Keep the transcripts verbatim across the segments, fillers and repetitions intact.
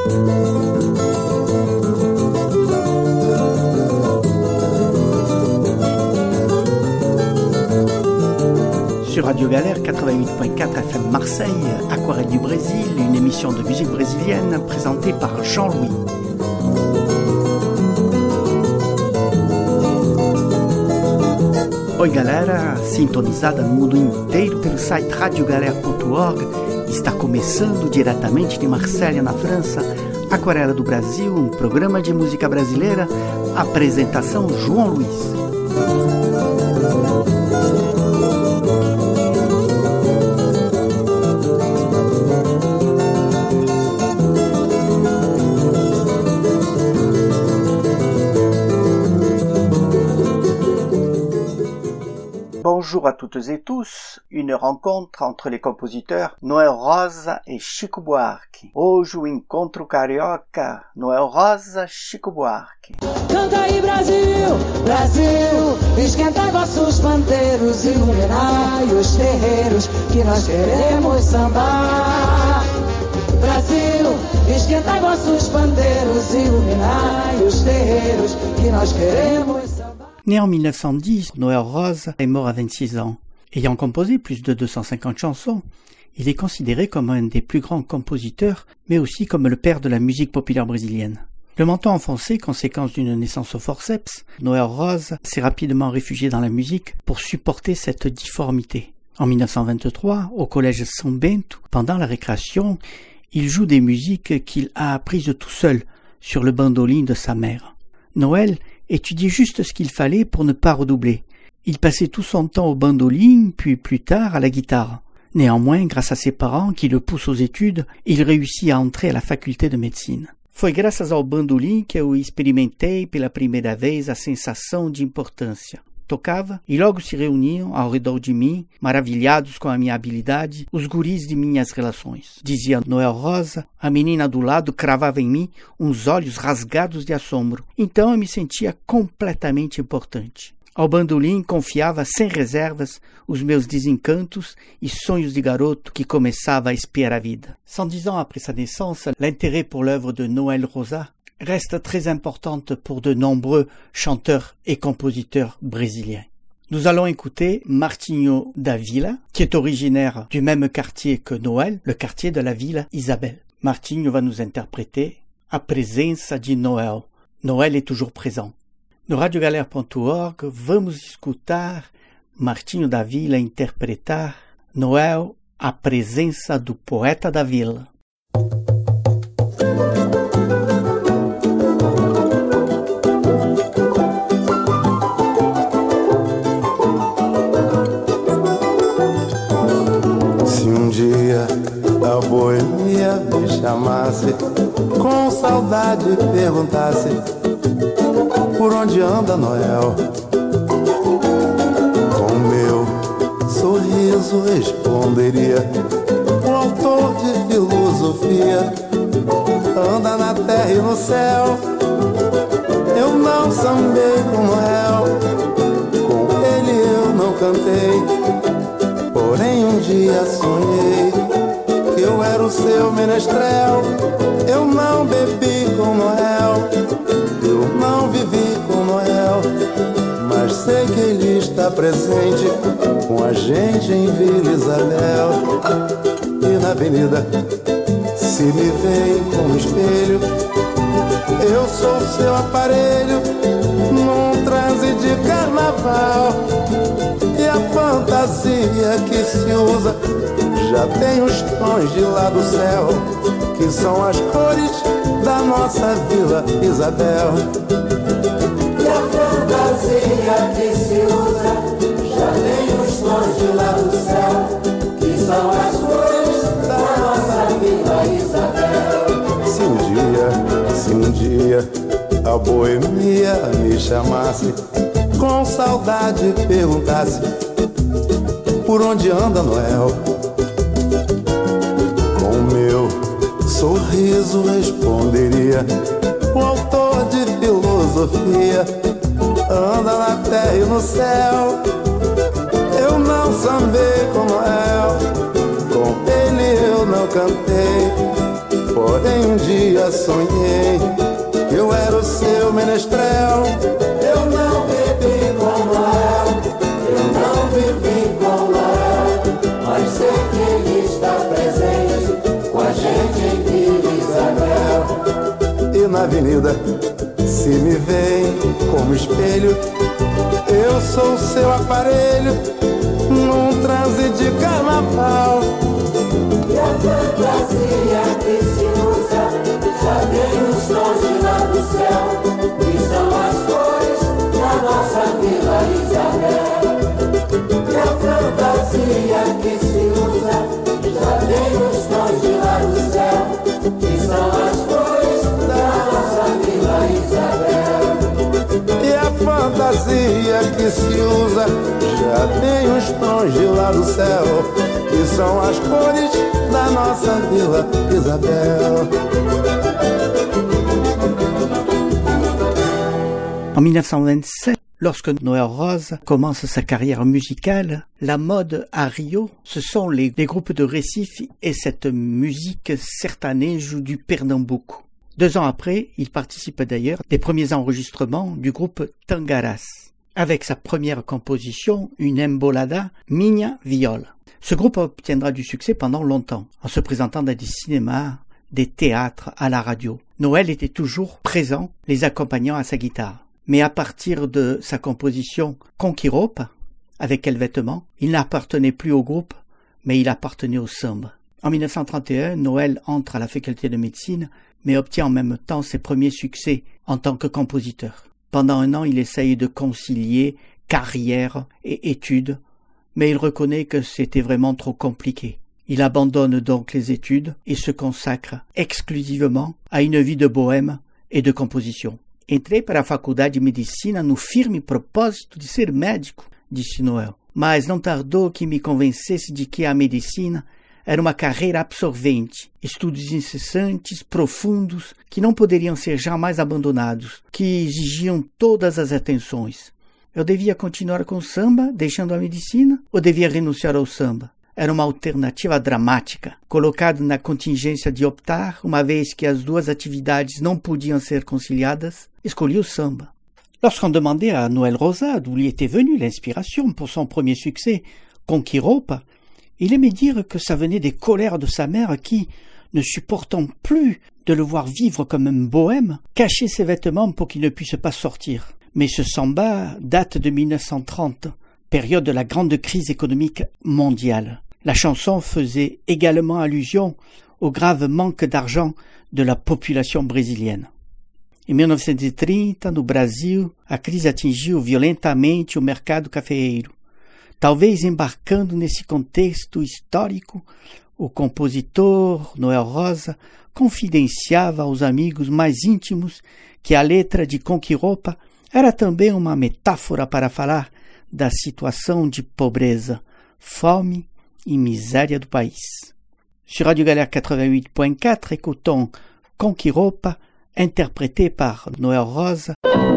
Sur Radio Galère quatre-vingt-huit point quatre F M Marseille, Aquarelle du Brésil, une émission de musique brésilienne présentée par Jean-Louis. Oi galera, sintonizada no mundo inteiro pelo site radio galère ponto org, está começando diretamente de Marselha, na França, Aquarela do Brasil, um programa de música brasileira, apresentação João Luiz. Bonjour à toutes et tous, une rencontre entre les compositeurs Noel Rosa et Chico Buarque. Hoje o encontro carioca, Noel Rosa, Chico Buarque. Canta aí Brasil, Brasil, esquenta vossos pandeiros, iluminai os terreiros que nós queremos sambar. Brasil, esquenta vossos pandeiros, iluminai os terreiros que nós queremos sambar. Né en mille neuf cent dix, Noel Rosa est mort à vingt-six ans. Ayant composé plus de deux cent cinquante chansons, il est considéré comme un des plus grands compositeurs, mais aussi comme le père de la musique populaire brésilienne. Le menton enfoncé, conséquence d'une naissance au forceps, Noel Rosa s'est rapidement réfugié dans la musique pour supporter cette difformité. En mille neuf cent vingt-trois, au collège São Bento, pendant la récréation, il joue des musiques qu'il a apprises tout seul sur le bandoline de sa mère. Noel étudiait juste ce qu'il fallait pour ne pas redoubler. Il passait tout son temps au bandoline, puis plus tard à la guitare. Néanmoins, grâce à ses parents qui le poussent aux études, il réussit à entrer à la faculdade de médecine. Foi graças ao bandolim que eu experimentei pela primeira vez a sensação de importância. Tocava e logo se reuniam ao redor de mim, maravilhados com a minha habilidade, os guris de minhas relações. Dizia Noel Rosa, a menina do lado cravava em mim uns olhos rasgados de assombro. Então eu me sentia completamente importante. Ao bandolim confiava sem reservas os meus desencantos e sonhos de garoto que começava a espiar a vida. cent dix ans après sa naissance, l'intérêt pour l'œuvre de Noel Rosa reste très importante pour de nombreux chanteurs et compositeurs brésiliens. Nous allons écouter Martinho da Vila, qui est originaire du même quartier que Noel, le quartier de la Vila Isabel. Martinho va nous interpréter A Presença de Noel. Noel est toujours présent. No radio galère ponto org, vamos escutar Martinho da Vila interpretar Noel, A Presença do Poeta da Vila. A boemia me chamasse, com saudade perguntasse por onde anda Noel. Com meu sorriso responderia, o autor de filosofia anda na terra e no céu. Eu não sambei com Noel, com ele eu não cantei, porém um dia sonhei eu era o seu menestrel. Eu não bebi com Noel, eu não vivi com Noel, mas sei que ele está presente com a gente em Vila Isabel. E na avenida, se me vem com um espelho, eu sou seu aparelho num transe de carnaval. E a fantasia que se usa já tem os tons de lá do céu, que são as cores da nossa Vila Isabel. E a fantasia que se usa já tem os tons de lá do céu, que são as cores da nossa Vila Isabel. Se um dia, se um dia a boemia me chamasse, com saudade perguntasse por onde anda Noel, sorriso responderia, o autor de filosofia anda na terra e no céu. Eu não sambei com Noel, com ele eu não cantei, Porém um dia sonhei que eu era o seu menestrel. Eu não bebi com Noel, eu não vivi com Noel, mas sei que ele está presente com a gente em Vila Isabel. E na avenida se me veem como espelho, eu sou o seu aparelho num transe de carnaval. E a fantasia que se usa já tem os tons de lá do céu, que são as cores da nossa Vila Isabel. E a fantasia que se usa já tem os tons de lá do céu, que são as cores da nossa Vila Isabel. E a fantasia que se usa já tem os tons de lá do céu, que são as cores da nossa Vila Isabel. En mille neuf cent vingt-sept, lorsque Noël Rose commence sa carrière musicale, la mode à Rio, ce sont les, les groupes de récifs et cette musique sertanejo du Pernambuco. Deux ans après, il participe d'ailleurs des premiers enregistrements du groupe Tangaras, avec sa première composition, une embolada, Minha Viola. Ce groupe obtiendra du succès pendant longtemps, en se présentant dans des cinémas, des théâtres, à la radio. Noël était toujours présent, les accompagnant à sa guitare. Mais à partir de sa composition Conquiropa, avec quel vêtement, il n'appartenait plus au groupe, mais il appartenait au samba. En mille neuf cent trente et un, Noël entre à la faculté de médecine, mais obtient en même temps ses premiers succès en tant que compositeur. Pendant un an, il essaye de concilier carrière et études, mais il reconnaît que c'était vraiment trop compliqué. Il abandonne donc les études et se consacre exclusivement à une vie de bohème et de composition. Entrei para a faculdade de medicina no firme propósito de ser médico, disse Noel, mas não tardou que me convencesse de que a medicina era uma carreira absorvente, estudos incessantes, profundos, que não poderiam ser jamais abandonados, que exigiam todas as atenções. Eu devia continuar com o samba, deixando a medicina, ou devia renunciar ao samba? Era uma alternativa dramática, colocado na contingência de optar, uma vez que as duas atividades não podiam ser conciliadas, escolhi o samba. Lorsqu'on demandait à Noël Rosa d'où lui était venue l'inspiration pour son premier succès, Conquiropa, il aimait dire que ça venait des colères de sa mère qui, ne supportant plus de le voir vivre comme un bohème, cachait ses vêtements pour qu'il ne puisse pas sortir. Mais ce samba date de mille neuf cent trente, période de la grande crise économique mondiale. La chanson faisait également allusion au grave manque d'argent de la population brésilienne. Em mille novecentos e trinta, no Brasil, a crise atingiu violentamente o mercado cafeeiro. Talvez embarcando nesse contexto histórico, o compositor Noël Rosa confidenciava aos amigos mais íntimos que a letra de Conquiropa era também uma metáfora para falar da situação de pobreza, fome e miséria do país. Sur Radio Galère quatre-vingt-huit point quatre, écoutons Conquiropa, interprété par Noël Rosa.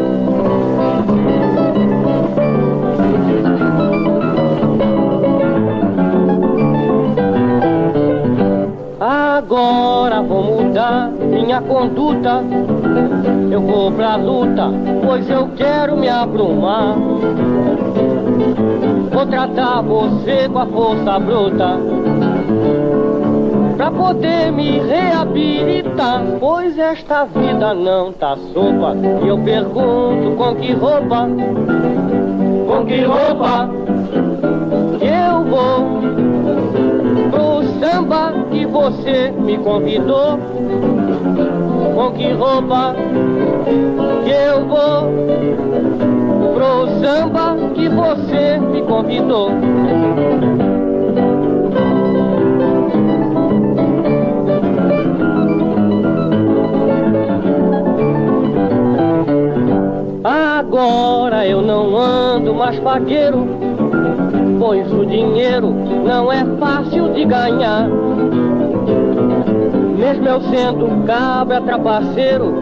Agora vou mudar minha conduta, eu vou pra luta, pois eu quero me abrumar. Vou tratar você com a força bruta, pra poder me reabilitar, pois esta vida não tá sopa. E eu pergunto, com que roupa, com que roupa que eu vou pro samba que você me convidou? Com que roupa que eu vou pro samba que você me convidou? Agora eu não ando mais pagueiro, pois o dinheiro não é fácil de ganhar. Mesmo eu sendo cabra trapaceiro,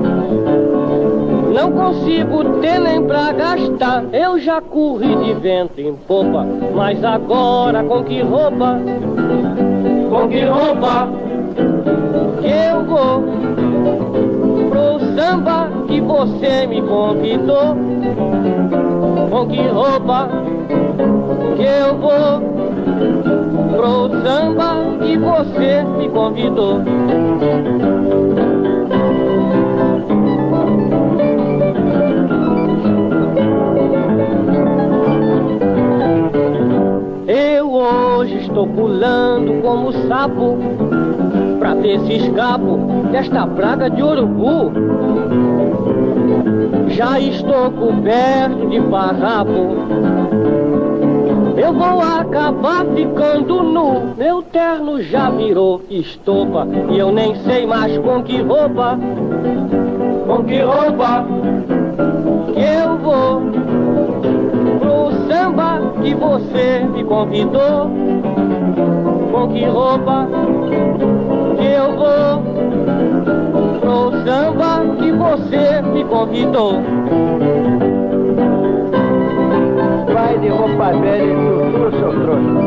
não consigo ter nem pra gastar. Eu já corri de vento em popa, mas agora com que roupa, com que roupa que eu vou pro samba que você me convidou. Com que roupa que eu vou pro samba que você me convidou. Eu hoje estou pulando como sapo pra ver se escapo desta praga de urubu. Já estou coberto de farrapo, eu vou acabar ficando nu. Meu terno já virou estopa e eu nem sei mais com que roupa, com que roupa que eu vou pro samba que você me convidou. Com que roupa que eu vou pro samba que você me convidou. Vai de roupa velha e tudo, seu trouxa.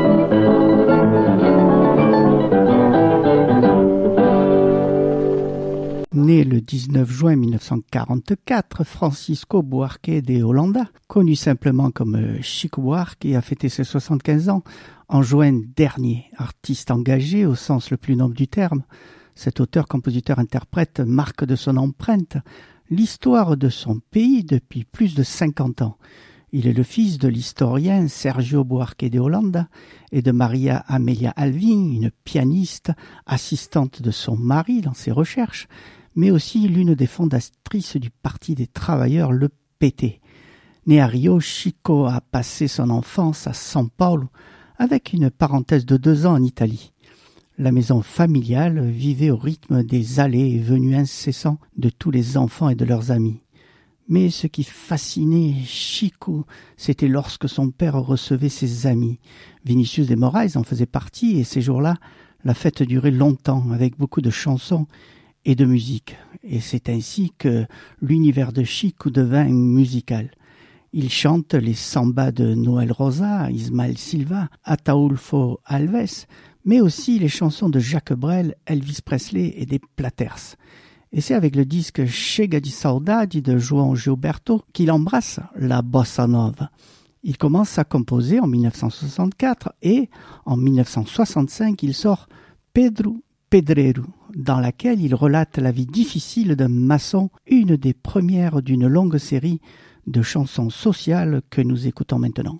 Né le dix-neuf juin mille neuf cent quarante-quatre, Francisco Buarque de Holanda, connu simplement comme Chico Buarque, a fêté ses soixante-quinze ans en juin dernier. Artiste engagé au sens le plus noble du terme, cet auteur, compositeur, interprète marque de son empreinte l'histoire de son pays depuis plus de cinquante ans. Il est le fils de l'historien Sergio Buarque de Holanda et de Maria Amelia Alvim, une pianiste, assistante de son mari dans ses recherches, mais aussi l'une des fondatrices du Parti des Travailleurs, le P T. Né à Rio, Chico a passé son enfance à São Paulo, avec une parenthèse de deux ans en Italie. La maison familiale vivait au rythme des allées et venues incessants de tous les enfants et de leurs amis. Mais ce qui fascinait Chico, c'était lorsque son père recevait ses amis. Vinicius de Moraes en faisait partie, et ces jours-là, la fête durait longtemps, avec beaucoup de chansons et de musique. Et c'est ainsi que l'univers de Chico devint musical. Il chante les sambas de Noel Rosa, Ismael Silva, Ataúlfo Alves, mais aussi les chansons de Jacques Brel, Elvis Presley et des Platters. Et c'est avec le disque Chega de Saudade de João Gilberto qu'il embrasse la bossa nova. Il commence à composer en mille neuf cent soixante-quatre et en mille neuf cent soixante-cinq, il sort Pedro Pedreiro, dans laquelle il relate la vie difficile d'un maçon, une des premières d'une longue série de chansons sociales que nous écoutons maintenant.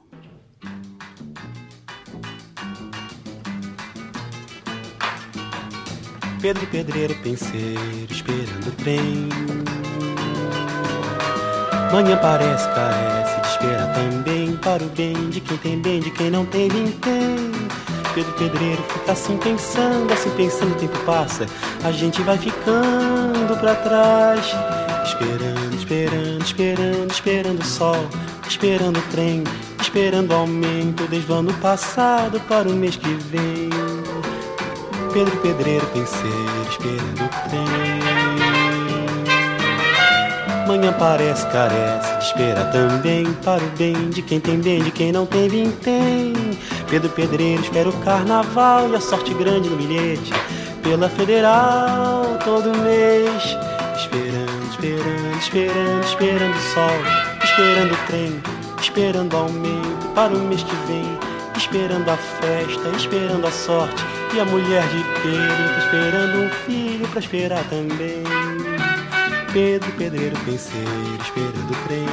Pedro Pedreiro, penseiro, esperando o trem. Manhã parece, carece de esperar também, para o bem de quem tem bem, de quem não tem, vintém. Pedro Pedreiro fica assim pensando, assim pensando, o tempo passa, a gente vai ficando pra trás. Esperando, esperando, esperando, esperando o sol, esperando o trem, esperando o aumento desde o ano passado para o mês que vem. Pedro Pedreiro, penseiro, esperando o trem. Manhã parece, carece de esperar também, para o bem de quem tem bem, de quem não tem, vintém. Pedro Pedreiro espera o carnaval e a sorte grande no bilhete, pela Federal todo mês. Esperando, esperando, esperando, esperando o sol, esperando o trem, esperando o aumento para o mês que vem, esperando a festa, esperando a sorte. E a mulher de Pedro tá esperando um filho pra esperar também. Pedro Pedreiro, penseiro, esperando o trem.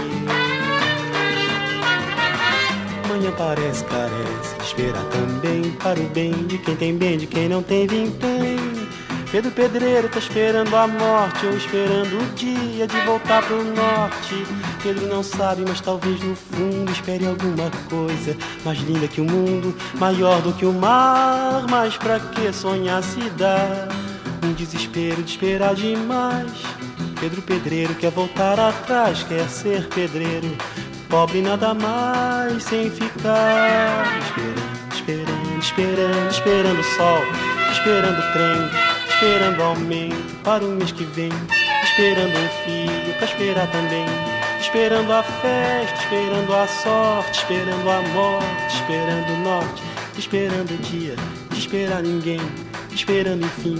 Manhã parece, carece de esperar também, para o bem de quem tem bem, de quem não tem, vintém. Pedro Pedreiro tá esperando a morte, ou esperando o dia de voltar pro norte. Pedro não sabe, mas talvez no fundo espere alguma coisa mais linda que o mundo, maior do que o mar. Mas pra que sonhar se dá um desespero de esperar demais? Pedro Pedreiro quer voltar atrás, quer ser pedreiro, pobre nada mais, sem ficar esperando, esperando, esperando, esperando o sol, esperando o trem, esperando aumento para o mês que vem, esperando um filho pra esperar também, esperando a festa, esperando a sorte, esperando a morte, esperando o norte, esperando o dia, de esperar ninguém, esperando enfim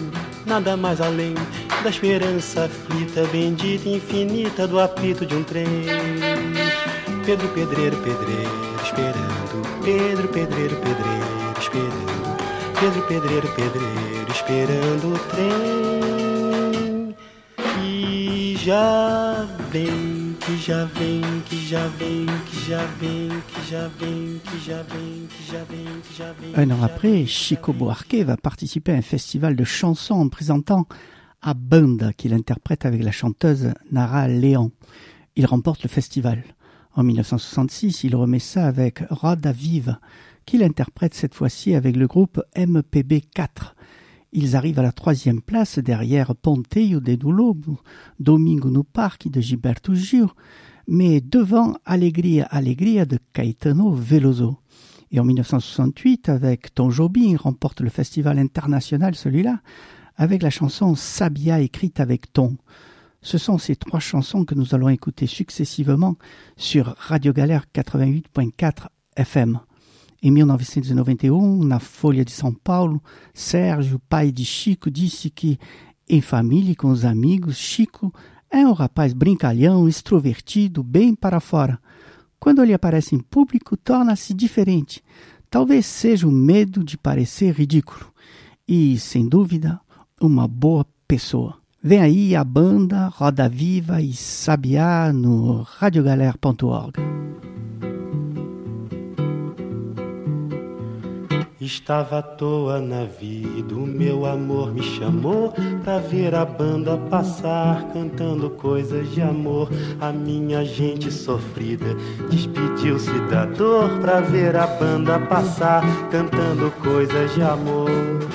nada mais além da esperança aflita, bendita e infinita do apito de um trem. Pedro, pedreiro, pedreiro, esperando. Pedro, pedreiro, pedreiro, esperando. Pedro, pedreiro, pedreiro, esperando o trem. E já vem, que já vem, que já vem, que já vem, que já vem, que já vem, que já vem, que já vem. Un an après, Chico Buarque va participer à un festival de chansons en présentant A Banda, qu'il interprète avec la chanteuse Nara Leão. Il remporte le festival. En dix-neuf cent soixante-six, il remet ça avec Roda Viva, qu'il interprète cette fois-ci avec le groupe M P B quatre. Ils arrivent à la troisième place derrière Ponteio de Lobo, Domingo no Parque de Gilberto Gil, mais devant Alegria Alegria de Caetano Veloso. Et en dix-neuf cent soixante-huit, avec Tom Jobim, il remporte le festival international, celui-là, avec la chanson Sabia écrite avec Tom. Ce sont ces trois chansons que nous allons écouter successivement sur Radio Galère quatre-vingt-huit point quatre F M. Em mil novecentos e noventa e um, na Folha de São Paulo, Sérgio, pai de Chico, disse que, em família e com os amigos, Chico é um rapaz brincalhão, extrovertido, bem para fora. Quando ele aparece em público, torna-se diferente. Talvez seja o medo de parecer ridículo. E, sem dúvida, uma boa pessoa. Vem aí a banda Roda Viva e Sabiá no radiogalère ponto org. Estava à toa na vida, o meu amor me chamou pra ver a banda passar, cantando coisas de amor. A minha gente sofrida despediu-se da dor pra ver a banda passar, cantando coisas de amor.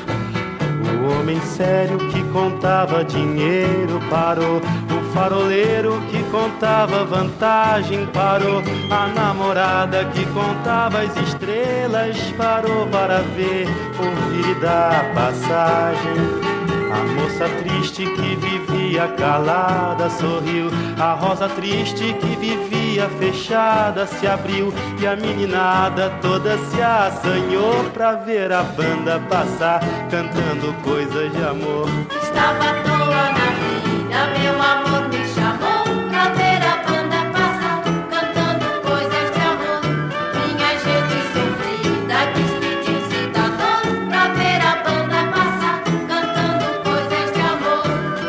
O homem sério que contava dinheiro parou, o faroleiro que contava vantagem parou, a namorada que contava as estrelas parou para ver, ouvir e dar passagem. A moça triste que vivia calada sorriu, a rosa triste que vivia fechada se abriu, e a meninada toda se assanhou pra ver a banda passar, cantando coisas de amor. Estava à toa na vida, meu amor me chamou pra ver a banda passar, cantando coisas de amor. Minha gente sofrida despediu-se da dor pra ver a banda passar, cantando coisas de amor.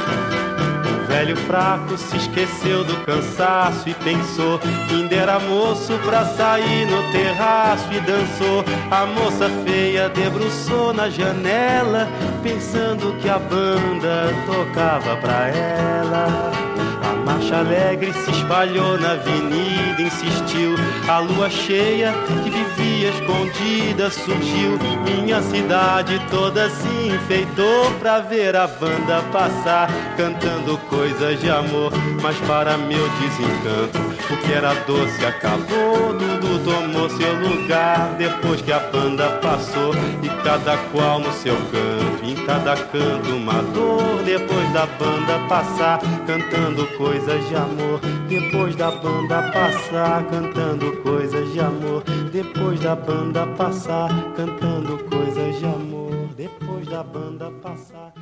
O velho fraco se esqueceu do cansaço e pensou que ainda era moço pra sair no terraço e dançou. A moça feia debruçou na janela, pensando que a banda tocava pra ela. A marcha alegre se espalhou na avenida, insistiu. A lua cheia que vivia escondida surgiu. Minha cidade toda se enfeitou pra ver a banda passar, cantando coisas de amor. Mas para meu desencanto, o que era doce acabou, tudo tomou seu lugar depois que a banda passou. E cada qual no seu canto, em cada canto uma dor. Depois da banda passar, cantando coisas de amor. Depois da banda passar, cantando coisas de amor. Depois da banda passar, cantando coisas de amor. Depois da banda passar.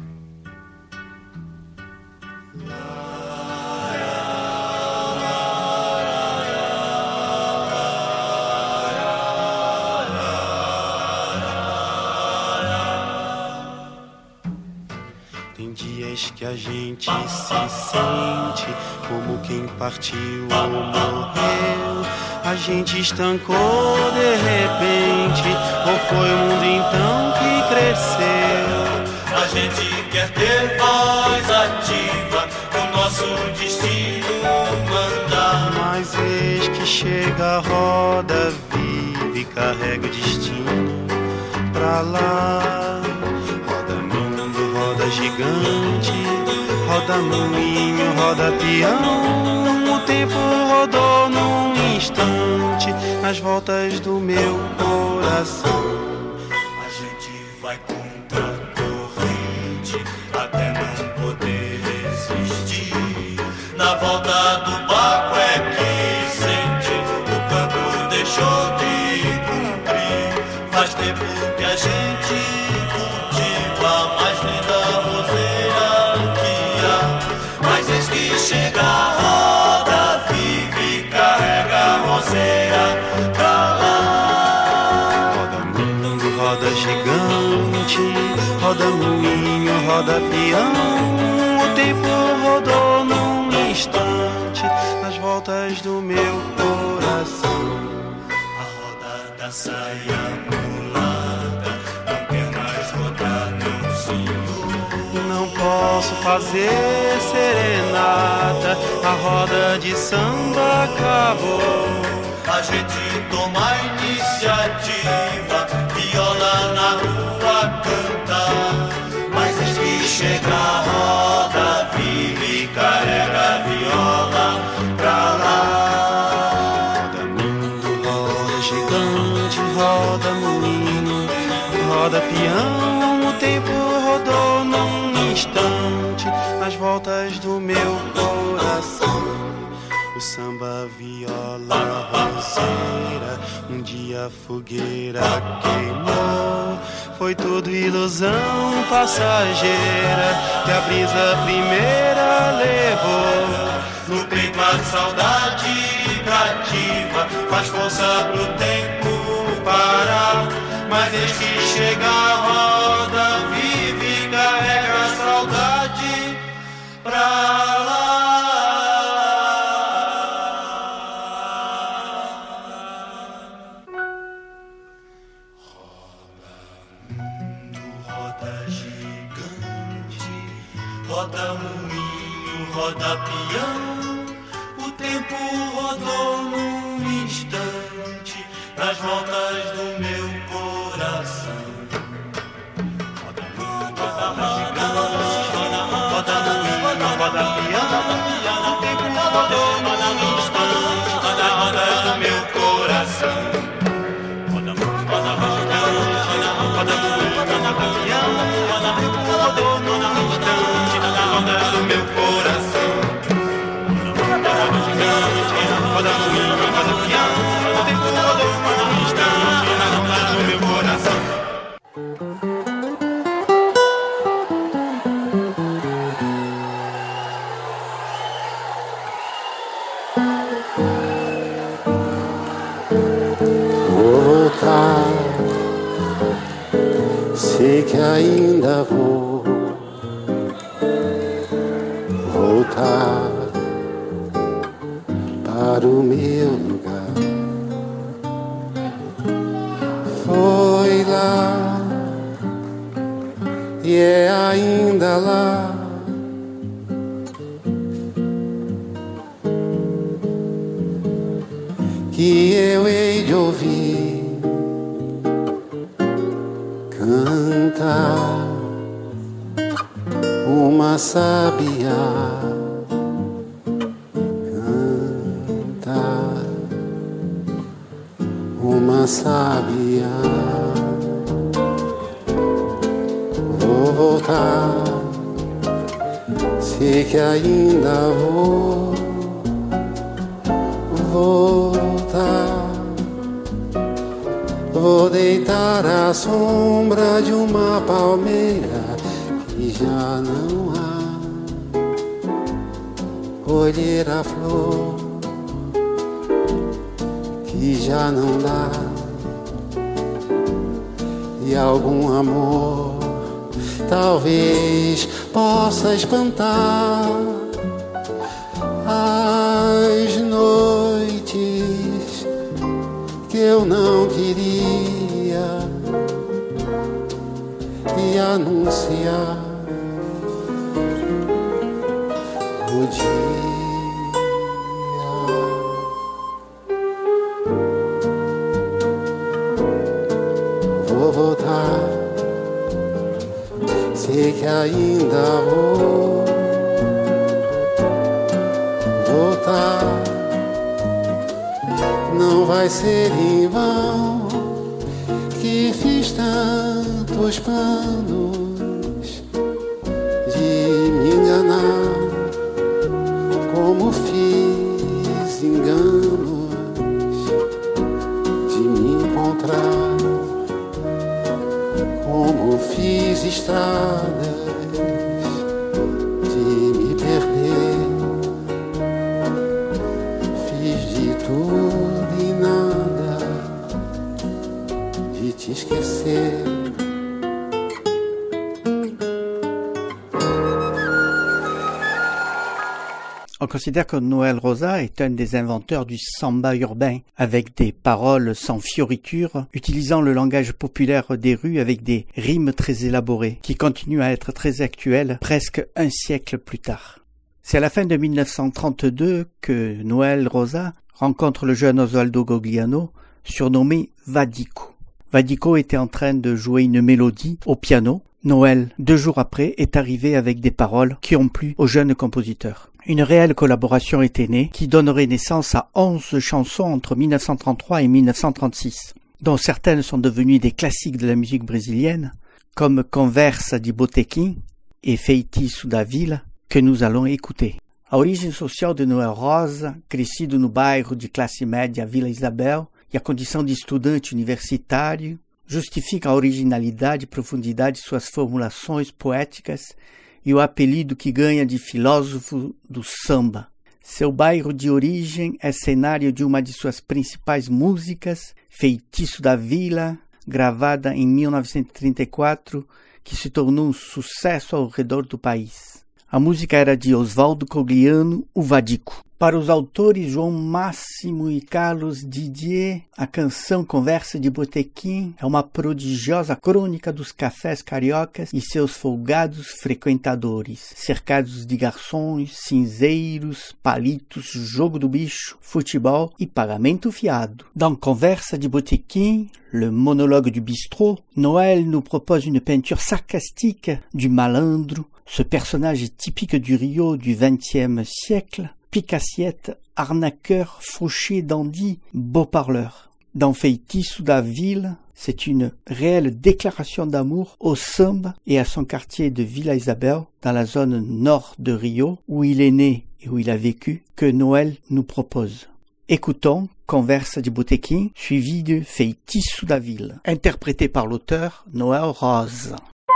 Tem dias que a gente se sente como quem partiu ou morreu. A gente estancou de repente, ou foi o mundo então que cresceu? A gente quer ter voz ativa, o nosso destino mandar. Mas eis que chega a roda viva e carrega o destino pra lá. Roda mundo, roda gigante, roda moinho, roda peão. O tempo rodou num instante nas voltas do meu coração. A gente vai contra a corrente até não poder resistir. Na volta do barco é que sente o canto deixou de cumprir. Faz tempo que a gente cultiva a mais linda chega a roda, vive e carrega a roseira pra lá. Roda mundo, roda gigante, roda moinho, roda peão. O tempo rodou num instante nas voltas do meu coração. A roda da saia mulata não quer mais rodar, não, senhor. Não posso fazer serenata, a roda de samba acabou. A gente toma a iniciativa, viola na rua canta, mas eis que chega a roda, vive e carrega a viola pra lá. Roda mundo, roda gigante, roda moinho, roda peão. O tempo rodou num instante nas voltas do meu coração. O samba, viola, roseira, um dia a fogueira queimou. Foi tudo ilusão passageira que a brisa primeira levou. No peito a saudade cativa, faz força pro tempo parar. Mas eis que chega a roda, vive e carrega a saudade pra lá. Roda moinho, roda peão, o tempo rodou num instante nas voltas do meu coração. Roda mundo, roda gigante, roda moinho, roda peão, o tempo rodou num instante nas voltas do meu coração. Roda mundo, roda gigante, roda moinho, roda peão, o tempo rodou num instante do meu coração. Roda gigante, roda moinho, roda peão, o tempo rodou num instante na roda do meu coração. Vou voltar, sei que ainda vou voltar para o meu lugar. Foi lá e é ainda lá. Que eu hei de ouvir cantar uma sabiá, cantar uma sabiá. Vou voltar, sei que ainda vou voltar. Vou deitar à sombra de uma palmeira que já não há, colher a flor que já não dá, e algum amor talvez possa espantar as noites que eu não queria e anunciar o dia. Vou voltar, sei que ainda vou voltar. Não vai ser em vão que fiz tantos planos de me enganar, como fiz enganos de me encontrar, como fiz estradas de me perder. On considère que Noël Rosa est un des inventeurs du samba urbain, avec des paroles sans fioriture, utilisant le langage populaire des rues avec des rimes très élaborées, qui continuent à être très actuelles presque un siècle plus tard. C'est à la fin de mille neuf cent trente-deux que Noël Rosa rencontre le jeune Osvaldo Gogliano, surnommé Vadico. Vadico était en train de jouer une mélodie au piano. Noël, deux jours après, est arrivé avec des paroles qui ont plu au jeune compositeur. Une réelle collaboration était née qui donnerait naissance à onze chansons entre mille neuf cent trente-trois et mille neuf cent trente-six, dont certaines sont devenues des classiques de la musique brésilienne, comme Conversa de Botequim et Feitiço da Vila, que nous allons écouter. A origem social de Noel Rosa, crescido no bairro de classe média Vila Isabel, e a condição de estudante universitário, justifica a originalidade e profundidade de suas formulações poéticas e o apelido que ganha de filósofo do samba. Seu bairro de origem é cenário de uma de suas principais músicas, Feitiço da Vila, gravada em mil novecentos e trinta e quatro, que se tornou um sucesso ao redor do país. A música era de Osvaldo Gogliano, o Vadico. Para os autores João Máximo e Carlos Didier, a canção Conversa de Botequim é uma prodigiosa crônica dos cafés cariocas e seus folgados frequentadores, cercados de garçons, cinzeiros, palitos, jogo do bicho, futebol e pagamento fiado. Dans Conversa de Botequim, le monologue du bistrot, Noël nous propose une peinture sarcastique du malandro, ce personnage typique du Rio du vingtième siècle, pique-assiette, arnaqueur, fauché, dandy, beau parleur. Dans Feitiço da Vila, c'est une réelle déclaration d'amour au samba et à son quartier de Vila Isabel, dans la zone nord de Rio, où il est né et où il a vécu, que Noël nous propose. Écoutons Conversa de Botequim, suivi de Feitiço da Vila, interprété par l'auteur Noel Rosa.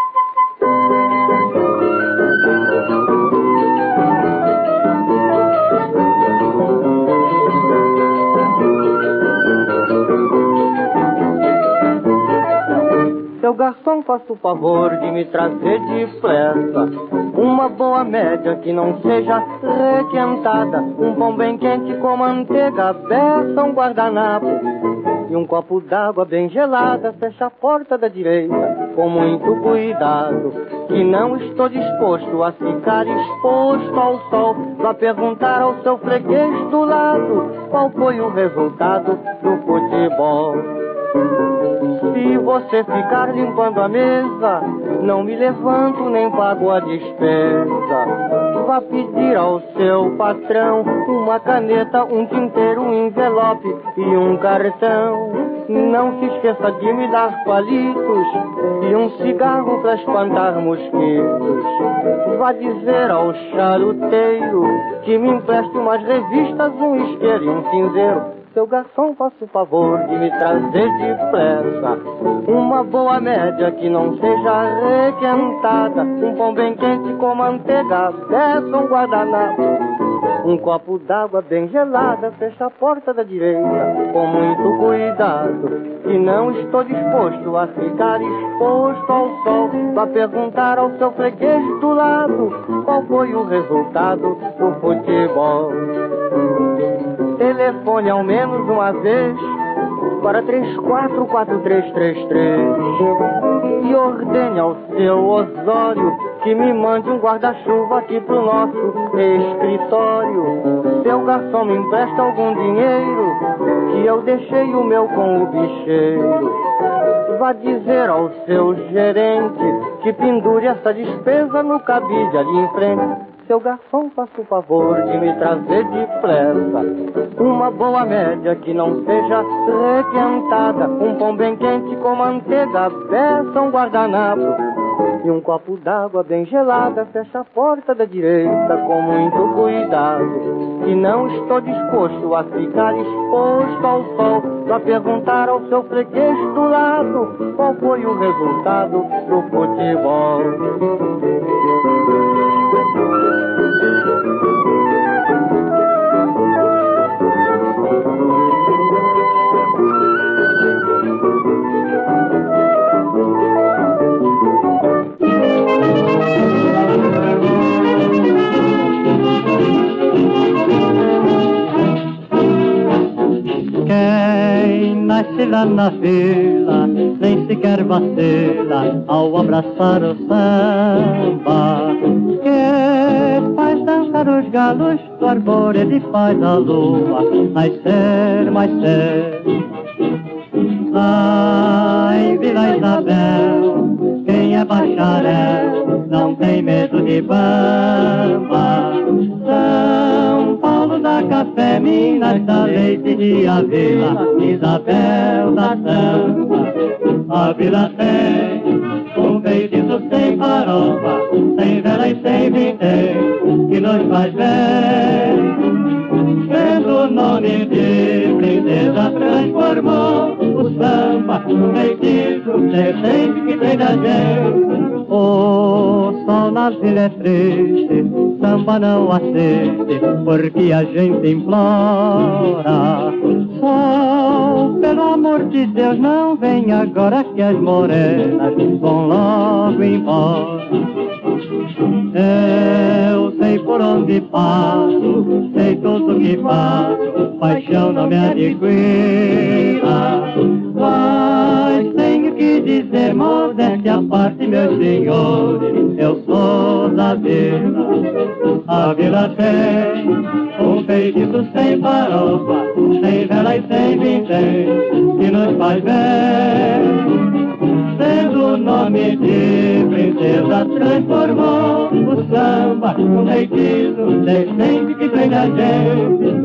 Seu garçom, faça o favor de me trazer depressa uma boa média que não seja requentada, um pão bem quente com manteiga, beça, um guardanapo e um copo d'água bem gelada. Fecha a porta da direita com muito cuidado, que não estou disposto a ficar exposto ao sol. Vá perguntar ao seu freguês do lado qual foi o resultado do futebol. Se você ficar limpando a mesa, não me levanto nem pago a despesa. Vá pedir ao seu patrão uma caneta, um tinteiro, um envelope e um cartão. Não se esqueça de me dar palitos e um cigarro para espantar mosquitos. Vá dizer ao charuteiro que me empreste umas revistas, um isqueiro e um cinzeiro. Seu garçom, faça o favor de me trazer depressa uma boa média que não seja requentada, um pão bem quente com manteiga, beça, um guardanapo, um copo d'água bem gelada. Fecha a porta da direita com muito cuidado, que não estou disposto a ficar exposto ao sol. Vá perguntar ao seu freguês do lado qual foi o resultado do futebol. Telefone ao menos uma vez para três quatro quatro três três três e ordene ao seu Osório que me mande um guarda-chuva aqui pro nosso escritório. Seu garçom, me empresta algum dinheiro, que eu deixei o meu com o bicheiro. Vá dizer ao seu gerente que pendure essa despesa no cabide ali em frente. Seu garçom, faça o favor de me trazer depressa uma boa média que não seja requentada, um pão bem quente com manteiga, beça, um guardanapo e um copo d'água bem gelada. Fecha a porta da direita com muito cuidado, que não estou disposto a ficar exposto ao sol. Vá perguntar ao seu freguês do lado qual foi o resultado do futebol. lá na fila, nem sequer vacila ao abraçar o samba. Que faz dançar os galos do arvoredo e faz a lua nascer mais cedo. Ai, Vila Isabel, quem é bacharel não tem medo de bamba. São Paulo dá café, Minas dá leite de Avila, Isabel da samba. A vila tem um feitiço sem farofa, sem vela e sem vintém, que nos faz bem. Pelo nome de princesa transformou o samba num feitiço decente que tem da gente. O sol na vila é triste, samba não assiste, porque a gente implora. Sol, pelo amor de Deus, não vem agora que as morenas vão logo embora. Eu sei por onde passo, sei tudo que faço, paixão não me adquira. Mas tenho que dizer, modéstia à parte, meus senhores, eu sou da vila. A vila tem um feitiço sem farofa, sem vela e sem vintém, que nos faz bem. Sendo o nome de princesa transformou o samba num feitiço decente que tem da gente.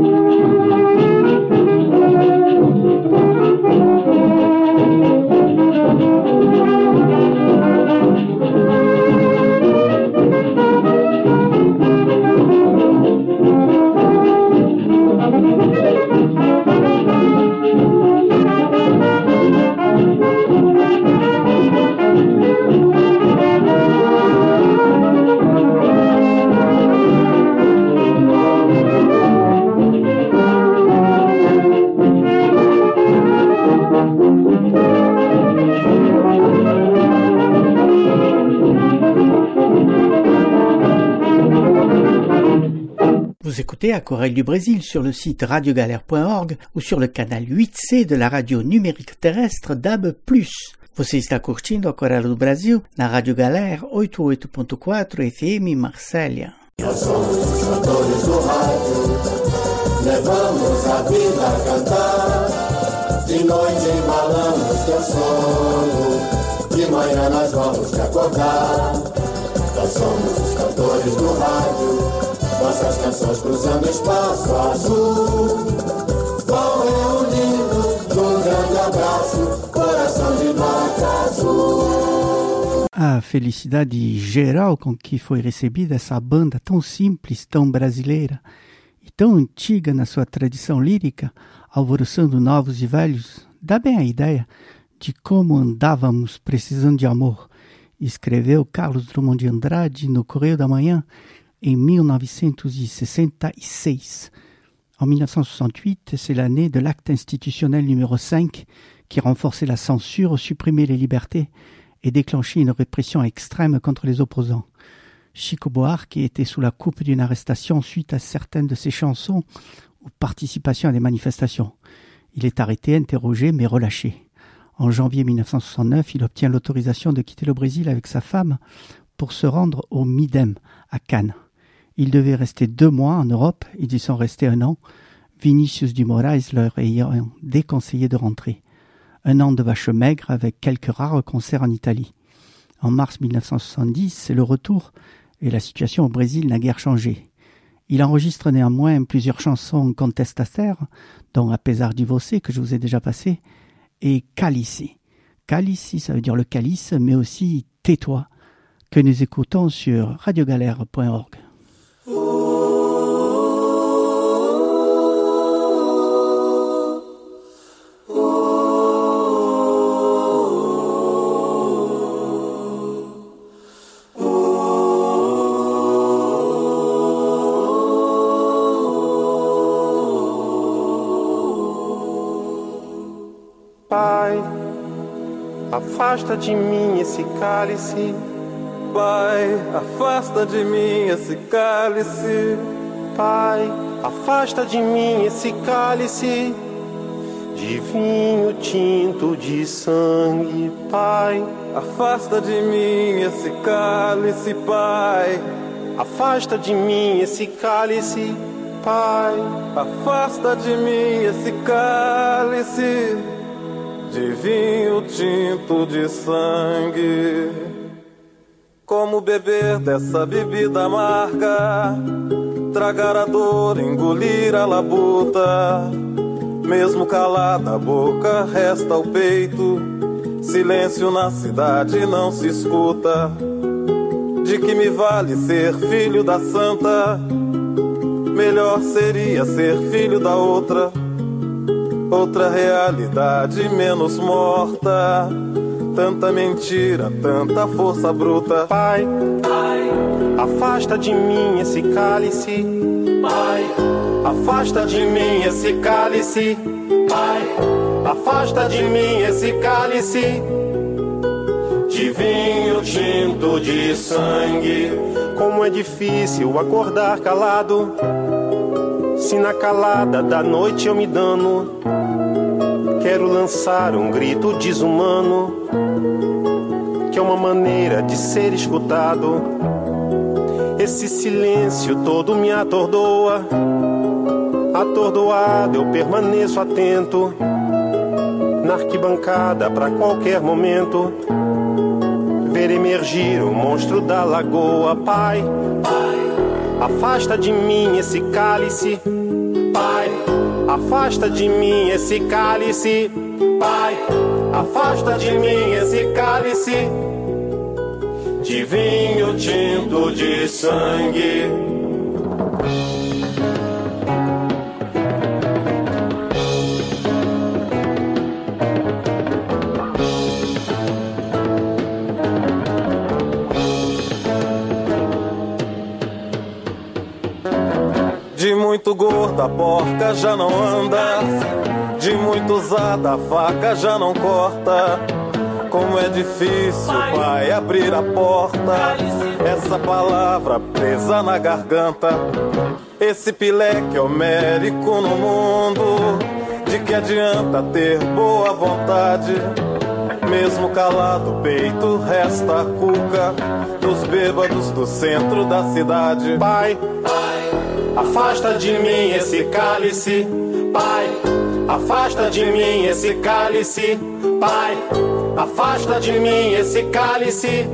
Vous écoutez Aquarelle du Brésil sur le site radio galère point org ou sur le canal huit C de la radio numérique terrestre D A B plus. Você está curtindo Aquarelle do Brasil na Rádio Galera oitenta e oito ponto quatro F M Marsella. Nós somos os cantores do rádio, levamos a vida a cantar. De noite embalamos teu sono, de manhã nós vamos te acordar. Nós somos os cantores do rádio, nossas canções cruzando espaço azul, vão reunindo num grande abraço, coração de norte azul. A felicidade geral com que foi recebida essa banda tão simples, tão brasileira e tão antiga na sua tradição lírica, alvoroçando novos e velhos, dá bem a ideia de como andávamos precisando de amor, escreveu Carlos Drummond de Andrade no Correio da Manhã en mille neuf cent soixante-seize. En mille neuf cent soixante-huit, c'est l'année de l'acte institutionnel numéro cinq qui renforçait la censure, supprimait les libertés et déclenchait une répression extrême contre les opposants. Chico Buarque était sous la coupe d'une arrestation suite à certaines de ses chansons ou participation à des manifestations. Il est arrêté, interrogé, mais relâché. En janvier mille neuf cent soixante-neuf, il obtient l'autorisation de quitter le Brésil avec sa femme pour se rendre au Midem, à Cannes. Ils devaient rester deux mois en Europe, ils y sont restés un an, Vinicius de Moraes leur ayant déconseillé de rentrer. Un an de vache maigre avec quelques rares concerts en Italie. En mars mille neuf cent soixante-dix, c'est le retour et la situation au Brésil n'a guère changé. Il enregistre néanmoins plusieurs chansons contestataires, dont Apesar de Você, que je vous ai déjà passé, et Cálice. Cálice, ça veut dire le calice, mais aussi Tais-toi, que nous écoutons sur radio galère point org. Pai, afasta de mim esse cálice. Pai, afasta de mim esse cálice. Pai, afasta de mim esse cálice. de vinho tinto de sangue, Pai. Afasta de mim esse cálice, Pai. Afasta de mim esse cálice, Pai. Afasta de mim esse cálice de vinho tinto de sangue. Como beber dessa bebida amarga, tragar a dor, engolir a labuta. Mesmo calada a boca, resta o peito. Silêncio na cidade não se escuta. De que me vale ser filho da santa? Melhor seria ser filho da outra. Outra realidade menos morta. Tanta mentira, tanta força bruta. Pai, Pai, afasta de mim esse cálice. Pai, afasta de mim esse cálice. Pai, afasta de mim esse cálice de vinho tinto de sangue. Como é difícil acordar calado, se na calada da noite eu me dano. Quero lançar um grito desumano, que é uma maneira de ser escutado. Esse silêncio todo me atordoa. Atordoado eu permaneço atento, na arquibancada pra qualquer momento ver emergir o monstro da lagoa. Pai, Pai, afasta de mim esse cálice. Pai, afasta de mim esse cálice. Pai, afasta de mim esse cálice de vinho tinto de sangue. De muito gorda a porca já não anda, de muito usada a faca já não corta. Como é difícil, Pai, abrir a porta. Essa palavra presa na garganta. Esse pileque homérico no mundo. De que adianta ter boa vontade? Mesmo calado o peito resta a cuca dos bêbados do centro da cidade. Pai, afasta de mim esse cálice. Pai, afasta de mim esse cálice. Pai, afasta de mim esse cálice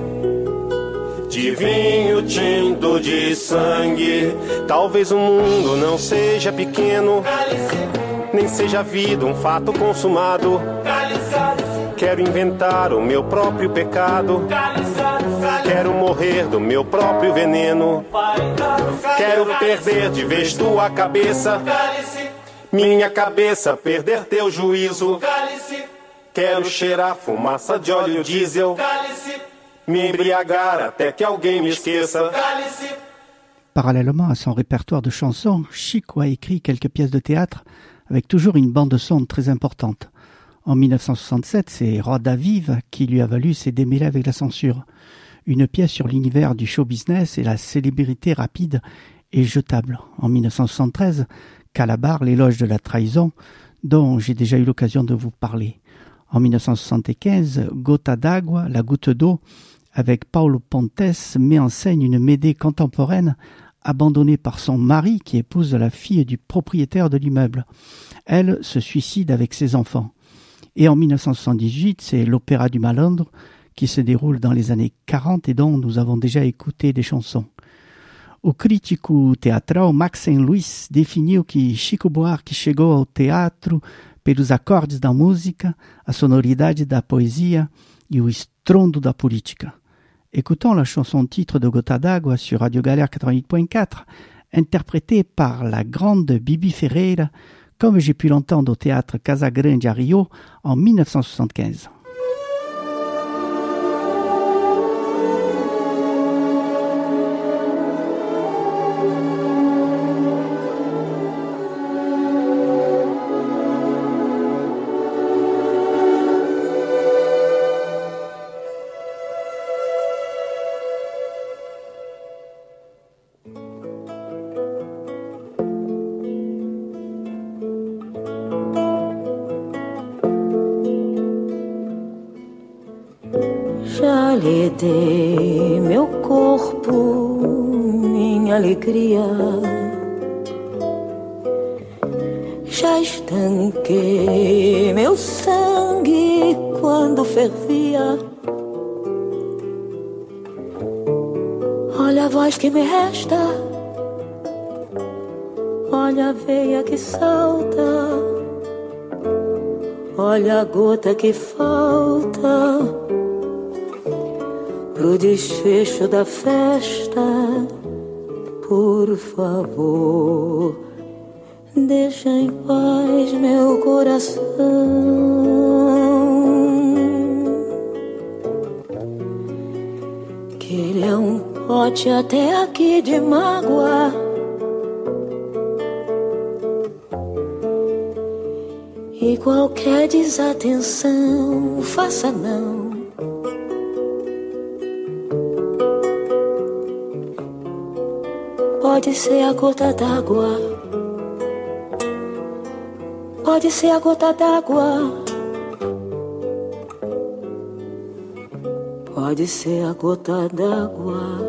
de vinho tinto de sangue. Talvez o mundo não seja pequeno, nem seja a vida um fato consumado. Quero inventar o meu próprio pecado. Quero morrer do meu próprio veneno. Quero perder de vez tua cabeça, minha cabeça perder teu juízo. Quero cheirar fumaça de óleo diesel, me embriagar até que alguém me esqueça. Parallèlement à son répertoire de chansons, Chico a écrit quelques pièces de théâtre avec toujours une bande son très importante. En dix-neuf cent soixante-sept, c'est Roda Viva qui lui a valu ses démêlés avec la censure. Une pièce sur l'univers du show business et la célébrité rapide et jetable. En dix-neuf cent soixante-treize, Calabar, l'éloge de la trahison, dont j'ai déjà eu l'occasion de vous parler. En dix-neuf cent soixante-quinze, Gota d'Agua, la goutte d'eau, avec Paulo Pontes, met en scène une Médée contemporaine abandonnée par son mari qui épouse la fille du propriétaire de l'immeuble. Elle se suicide avec ses enfants. Et en dix-neuf cent soixante-dix-huit, c'est l'Opéra du Malandro qui se déroule dans les années quarante et dont nous avons déjà écouté des chansons. O crítico teatral Maxen Luiz definiu que Chico Buarque chegou ao teatro pelos acordes da música, a sonoridade da poesia e o estrondo da política. Écoutons la chanson titre de Gota d'Agua sur Radio Galère quatre-vingt-huit point quatre, interprétée par la grande Bibi Ferreira, comme j'ai pu l'entendre au théâtre Casagrande à Rio en dix-neuf cent soixante-quinze. lhe dei meu corpo, minha alegria. Já estanquei meu sangue quando fervia. Olha a voz que me resta, olha a veia que salta, olha a gota que falta pro desfecho da festa. Por favor, deixa em paz meu coração, que ele é um pote até aqui de mágoa. E qualquer desatenção, faça não. Pode ser a gota d'água, pode ser a gota d'água, pode ser a gota d'água.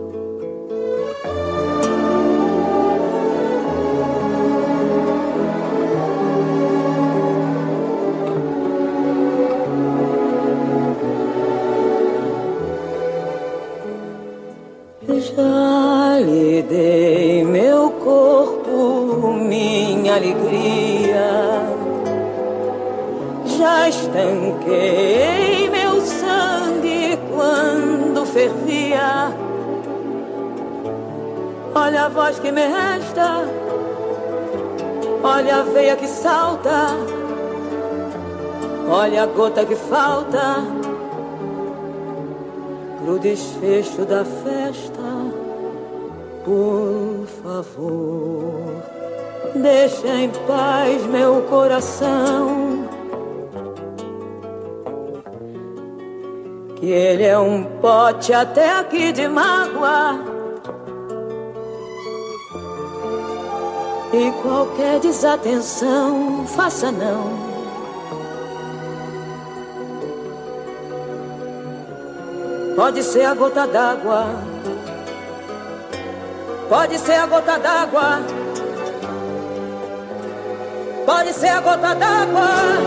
Já lhe dei meu corpo, minha alegria. Já estanquei meu sangue quando fervia. Olha a voz que me resta, olha a veia que salta, olha a gota que falta pro desfecho da festa. Por favor, deixa em paz meu coração, que ele é um pote até aqui de mágoa. E qualquer desatenção, faça não. Pode ser a gota d'água, pode ser a gota d'água, pode ser a gota d'água.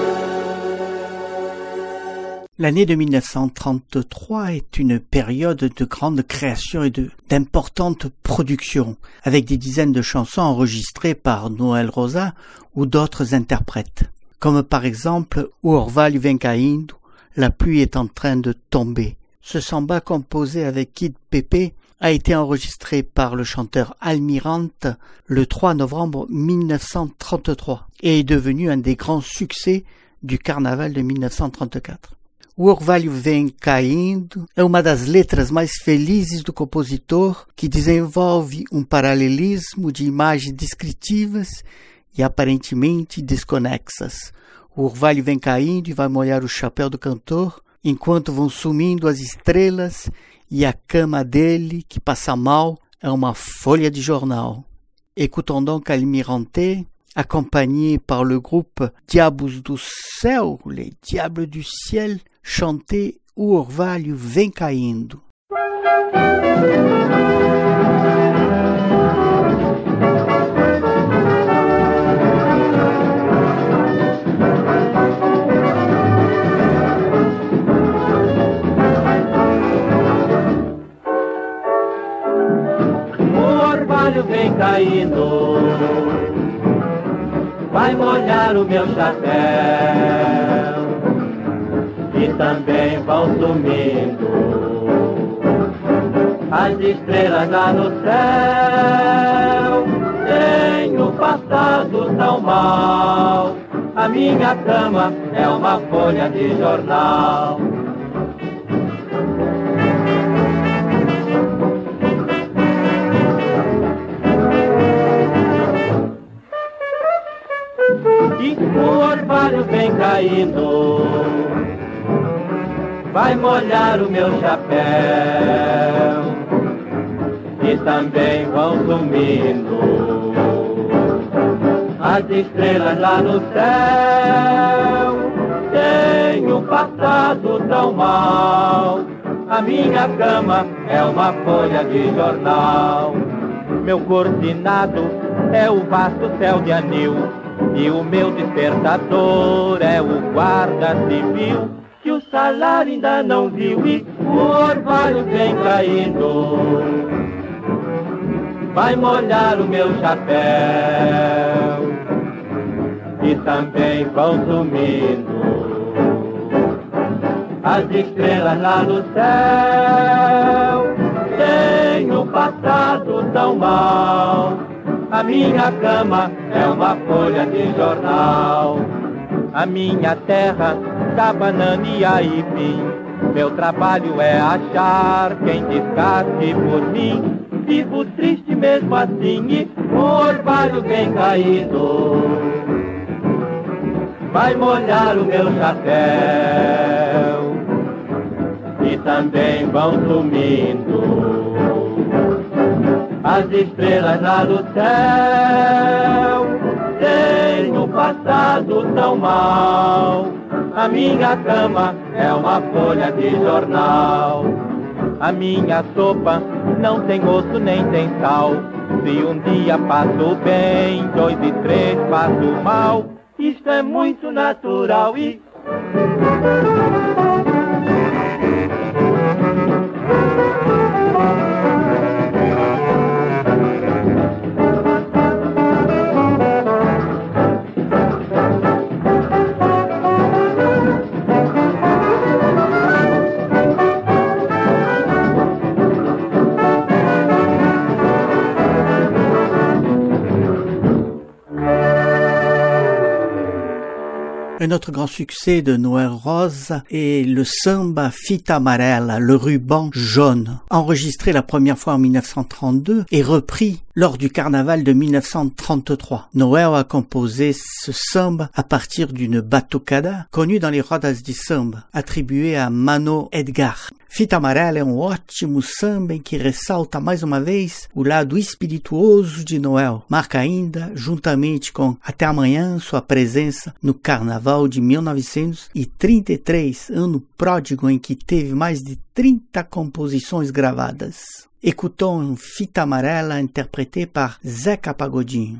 L'année de mille neuf cent trente-trois est une période de grande création et de, d'importantes productions, avec des dizaines de chansons enregistrées par Noel Rosa ou d'autres interprètes, comme par exemple O Orvalho Vem Caindo, La pluie est en train de tomber. Ce samba composé avec Kid Pepe a été enregistré par le chanteur Almirante le trois novembre mille neuf cent trente-trois et est devenu un des grands succès du carnaval de mille neuf cent trente-quatre. O Orvalho Vem Caindo é uma das letras mais felizes do compositor, que desenvolve um paralelismo de imagens descritivas e aparentemente desconexas. O orvalho vem caindo e vai molhar o chapéu do cantor, enquanto vão sumindo as estrelas e a cama dele, que passa mal, é uma folha de jornal. Écoutons donc Almirante, accompagné par le groupe Diabos do Céu, les Diables du Ciel, chanter O Orvalho Vem Caindo. Vem caindo, vai molhar o meu chapéu e também vão sumindo as estrelas lá no céu. Tenho passado tão mal, a minha cama é uma folha de jornal. E o orvalho vem caindo, vai molhar o meu chapéu e também vão sumindo as estrelas lá no céu. Tenho passado tão mal, A minha cama é uma folha de jornal. Meu cortinado é o vasto céu de anil, e o meu despertador é o guarda civil, que o salário ainda não viu e o orvalho vem caindo. Vai molhar o meu chapéu e também vão sumindo as estrelas lá no céu. Tenho passado tão mal, a minha cama é uma folha de jornal. A minha terra da banana e aipim, meu trabalho é achar quem descasque por mim. Vivo triste mesmo assim e o orvalho vem caindo. Vai molhar o meu chapéu e também vão sumindo as estrelas lá do céu. Tenho passado tão mal, a minha cama é uma folha de jornal. A minha sopa não tem osso nem tem sal. Se um dia passo bem, dois e três passo mal. Isto é muito natural e... Un autre grand succès de Noël Rose est le samba Fita Amarela, le ruban jaune, enregistré la première fois en mille neuf cent trente-deux et repris lors du carnaval de mille neuf cent trente-trois. Noël a composé ce samba à partir d'une batucada connue dans les rodas de samba, attribuée à Mano Edgar. Fita Amarela é um ótimo samba em que ressalta mais uma vez o lado espirituoso de Noel. Marca ainda, juntamente com Até Amanhã, sua presença no Carnaval de mil novecentos e trinta e três, ano pródigo em que teve mais de trinta composições gravadas. Écoutons Fita Amarela interprétée par Zeca Pagodinho.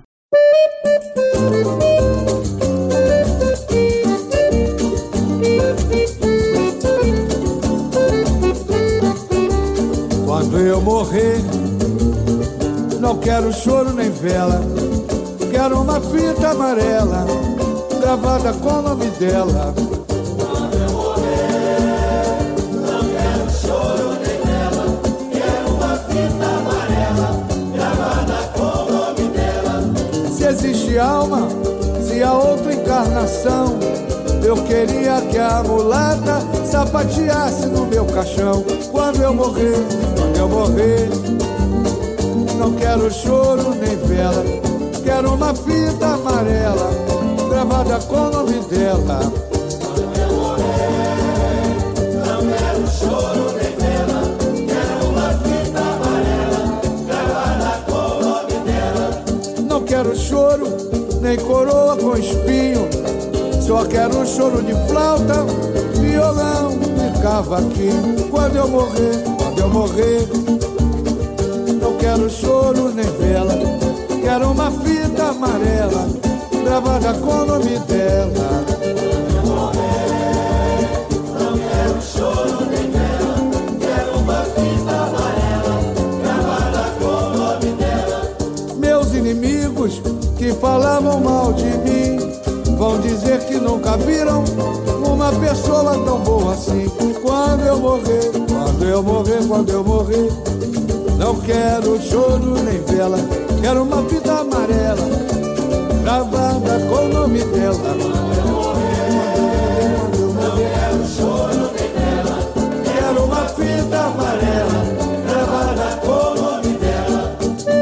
Quando eu morrer, não quero choro nem vela, quero uma fita amarela gravada com o nome dela. Quando eu morrer, não quero choro nem vela, quero uma fita amarela gravada com o nome dela. Se existe alma, se há outra encarnação, eu queria que a mulata sapateasse no meu caixão. Quando eu morrer, quando eu morrer, não quero choro nem vela, quero uma fita amarela gravada com o nome dela. Quando eu morrer, não quero choro nem vela, quero uma fita amarela gravada com o nome dela. Não quero choro nem coroa com espinho, só quero choro de flauta, violão e cavaquinho. Quando eu morrer, quando eu morrer, não quero choro nem vela, quero uma fita amarela gravada com o nome dela. Quando eu morrer, não quero choro nem vela, quero uma fita amarela gravada com o nome dela. Meus inimigos que falavam mal de mim vão dizer que nunca viram uma pessoa tão boa assim. Quando eu morrer, quando eu morrer, quando eu morrer, não quero choro nem vela, quero uma fita amarela gravada com o nome dela. Quando eu morrer, quando eu morrer, não quero choro nem vela, quero uma fita amarela gravada com o nome dela.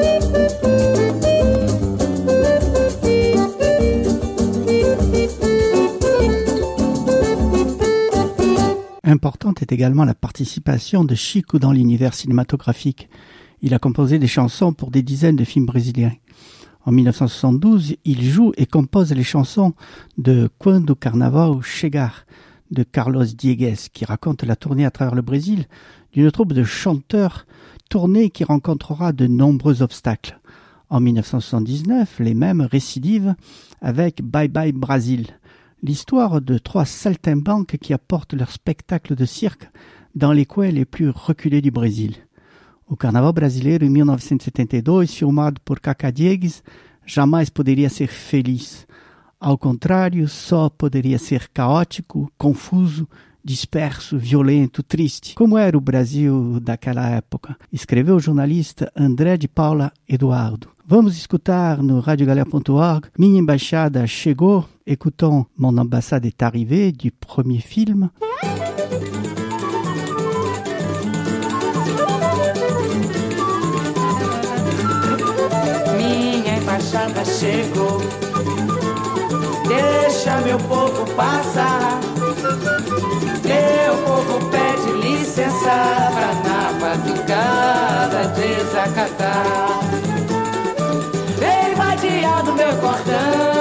Importante est également la participation de Chico dans l'univers cinématographique. Il a composé des chansons pour des dizaines de films brésiliens. En mille neuf cent soixante-douze, il joue et compose les chansons de Quando o Carnaval Chegar, de Carlos Diegues, qui raconte la tournée à travers le Brésil d'une troupe de chanteurs, tournée qui rencontrera de nombreux obstacles. En mille neuf cent soixante-dix-neuf, les mêmes récidivent avec Bye Bye Brasil, l'histoire de trois saltimbanques qui apportent leur spectacle de cirque dans les coins les plus reculés du Brésil. O Carnaval Brasileiro, em mille novecentos e setenta e dois, filmado por Cacá Diegues, jamais poderia ser feliz. Ao contrário, só poderia ser caótico, confuso, disperso, violento, triste, como era o Brasil daquela época, escreveu o jornalista André de Paula Eduardo. Vamos escutar no radio galère ponto org Minha Embaixada Chegou, écoutons Mon ambassade est arrivée du premier film. Minha embaixada chegou, deixa meu povo passar. Meu povo pede licença pra na madrugada desacatar. Vem vadiado meu cordão,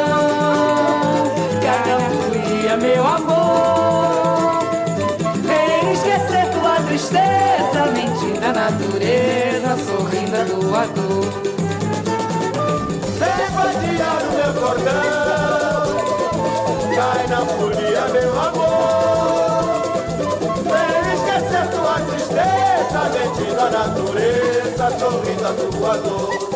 ganha folia meu amor. Vem esquecer tua tristeza, mentindo a natureza, sorrindo a doador. Vem vadiado meu cordão, cai na folia meu amor. Mentindo a natureza, sorrindo a tua dor.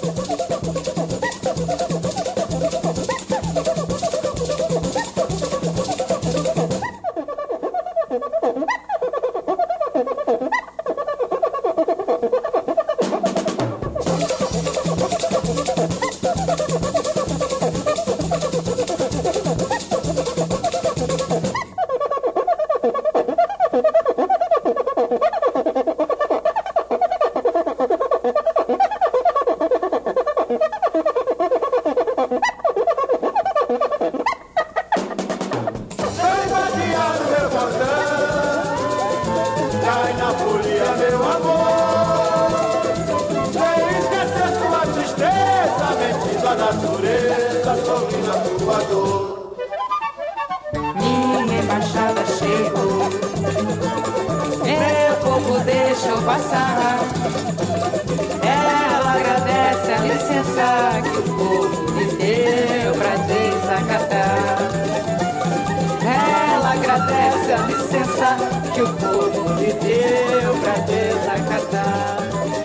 Minha embaixada chegou, meu povo deixa eu passar. Ela agradece a licença que o povo me deu pra desacatar. Ela agradece a licença que o povo me deu pra desacatar.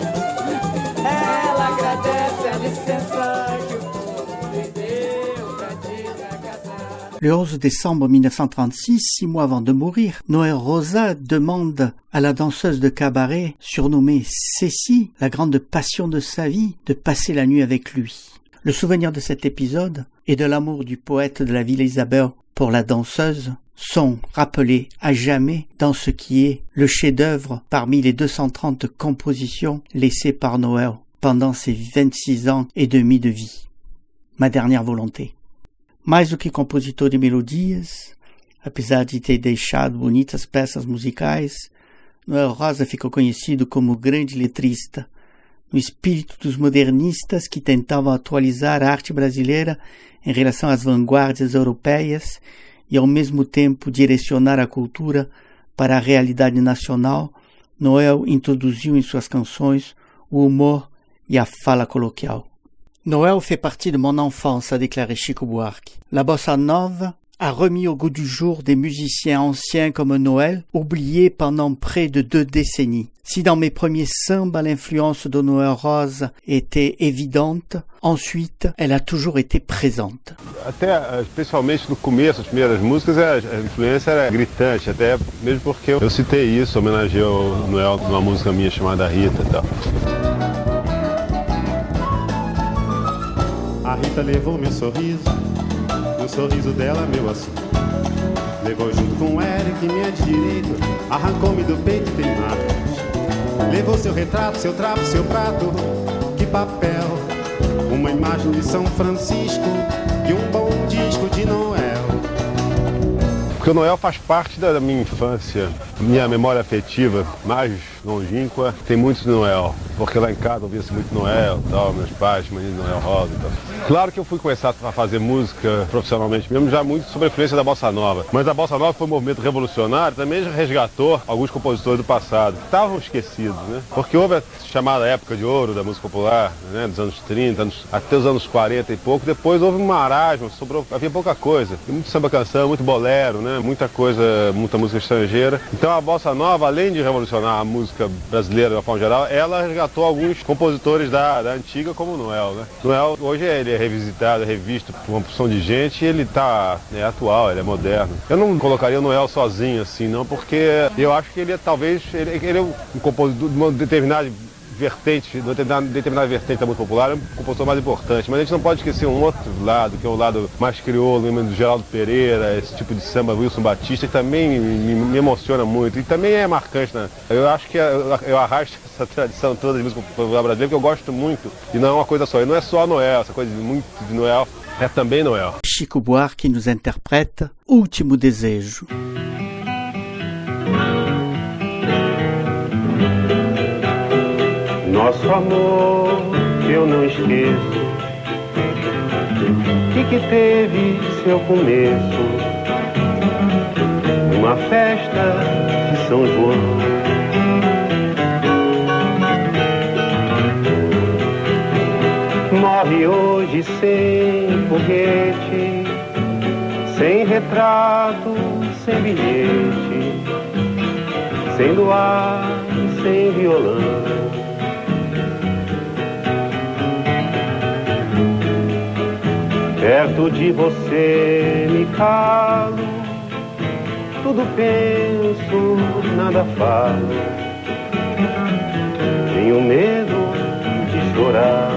Ela agradece a licença que o povo me deu pra desacatar. Le onze décembre mille neuf cent trente-six, six mois avant de mourir, Noel Rosa demande à la danseuse de cabaret, surnommée Cécile, la grande passion de sa vie, de passer la nuit avec lui. Le souvenir de cet épisode et de l'amour du poète de la ville Isabelle pour la danseuse sont rappelés à jamais dans ce qui est le chef-d'œuvre parmi les deux cent trente compositions laissées par Noel pendant ses vingt-six ans et demi de vie. Ma dernière volonté. Mais do que compositor de melodias, apesar de ter deixado bonitas peças musicais, Noel Rosa ficou conhecido como grande letrista, no espírito dos modernistas que tentavam atualizar a arte brasileira em relação às vanguardas europeias e ao mesmo tempo direcionar a cultura para a realidade nacional. Noel introduziu em suas canções o humor e a fala coloquial. Noel fait partie de mon enfance, a déclaré Chico Buarque. La bossa nova a remis au goût du jour des musiciens anciens comme Noel, oubliés pendant près de deux décennies. Si dans mes premiers sambas l'influence de Noel Rosa était évidente, ensuite elle a toujours été présente. Até, especialmente no começo, as primeiras músicas, a influência era gritante, até mesmo porque eu citei isso, homenageei o Noel numa música minha chamada Rita e tal. A Rita levou meu sorriso, o sorriso dela meu assunto. Levou junto com o Eric, minha direita, arrancou-me do peito e tem marcas. Levou seu retrato, seu trapo, seu prato, que papel. Uma imagem de São Francisco e um bom disco de Noel. Porque o Noel faz parte da minha infância. minha memória afetiva mais longínqua tem muito de Noel, porque lá em casa ouvia-se muito Noel, tal, meus pais, menino Noel Rosa e tal. Claro que eu fui começar a fazer música profissionalmente mesmo, já muito sob a influência da Bossa Nova. Mas a Bossa Nova foi um movimento revolucionário, também resgatou alguns compositores do passado, que estavam esquecidos, né? Porque houve a chamada época de ouro da música popular, né? Dos anos trinta, anos, até os anos quarenta e pouco, depois houve um marasmo, sobrou, havia pouca coisa. Muito samba-canção, muito bolero, né? Muita coisa, muita música estrangeira. Então a Bossa Nova, além de revolucionar a música brasileira de uma forma geral, ela resgatou alguns compositores da, da antiga, como o Noel, né? Noel, hoje ele é revisitado, é revisto por uma porção de gente e ele tá é, atual, ele é moderno. Eu não colocaria o Noel sozinho assim, não, porque eu acho que ele é talvez, ele, ele é um compositor de uma determinada vertente, de uma determinada, determinada vertente da música popular, é um compositor mais importante, mas a gente não pode esquecer um outro lado, que é o lado mais crioulo, do Geraldo Pereira, esse tipo de samba, Wilson Batista, que também me, me emociona muito e também é marcante, né? Eu acho que eu, eu arrasto essa tradição toda de música popular brasileira, que eu gosto muito, e não é uma coisa só, e não é só Noel, essa coisa de muito de Noel, é também Noel. Chico Buarque nos interpreta Último Desejo. Nosso amor que eu não esqueço, e que teve seu começo numa festa de São João. Morre hoje sem foguete, sem retrato, sem bilhete, sem luar, sem violão. Perto de você me calo, tudo penso, nada falo. Tenho medo de chorar.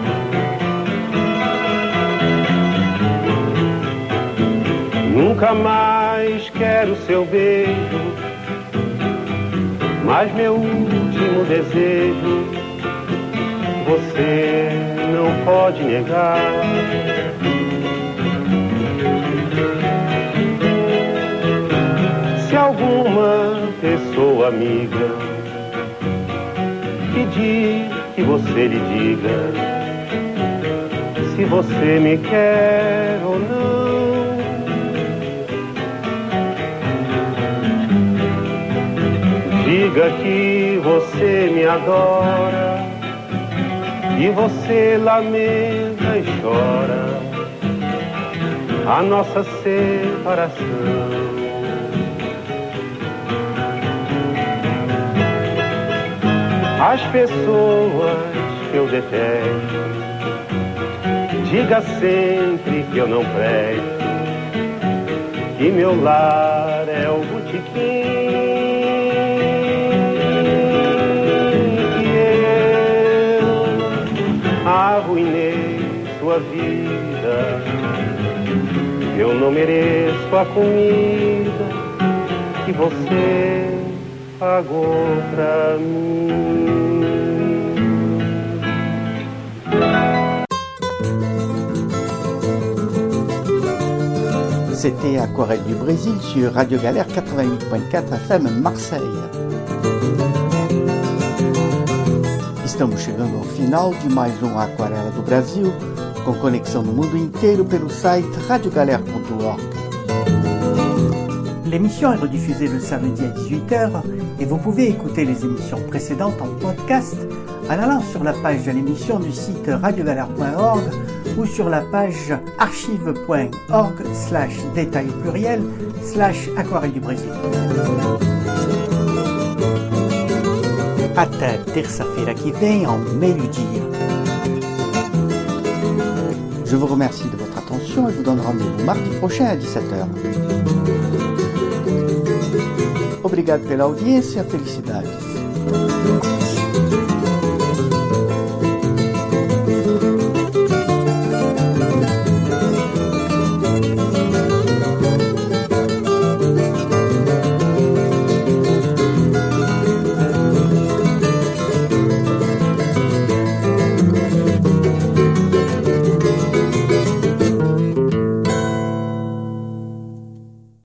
Nunca mais quero seu beijo, mas meu último desejo você não pode negar. Se alguma pessoa amiga pedir que você lhe diga se você me quer ou não, diga que você me adora e você lamenta e chora a nossa separação. As pessoas que eu detesto, diga sempre que eu não presto, que meu lar é o botequim, que eu arruinei sua vida, eu não mereço a comida que você pagou pra mim. C'était Aquarelle du Brésil sur Radio Galère quatre-vingt-huit point quatre F M Marseille. Estamos chegando ao final de mais um Aquarela do Brasil, com conexão no mundo inteiro pelo site radio galère ponto org. L'émission est rediffusée le samedi à dix-huit heures et vous pouvez écouter les émissions précédentes en podcast en allant sur la page de l'émission du site radio galère point org ou sur la page archive point org slash détail pluriel slash aquarelle du Brésil. Até terça-feira que vem, ao meio-dia. Je vous remercie de votre attention et vous donne rendez-vous mardi prochain à dix-sept heures. Obrigado pela audiência, felicidades.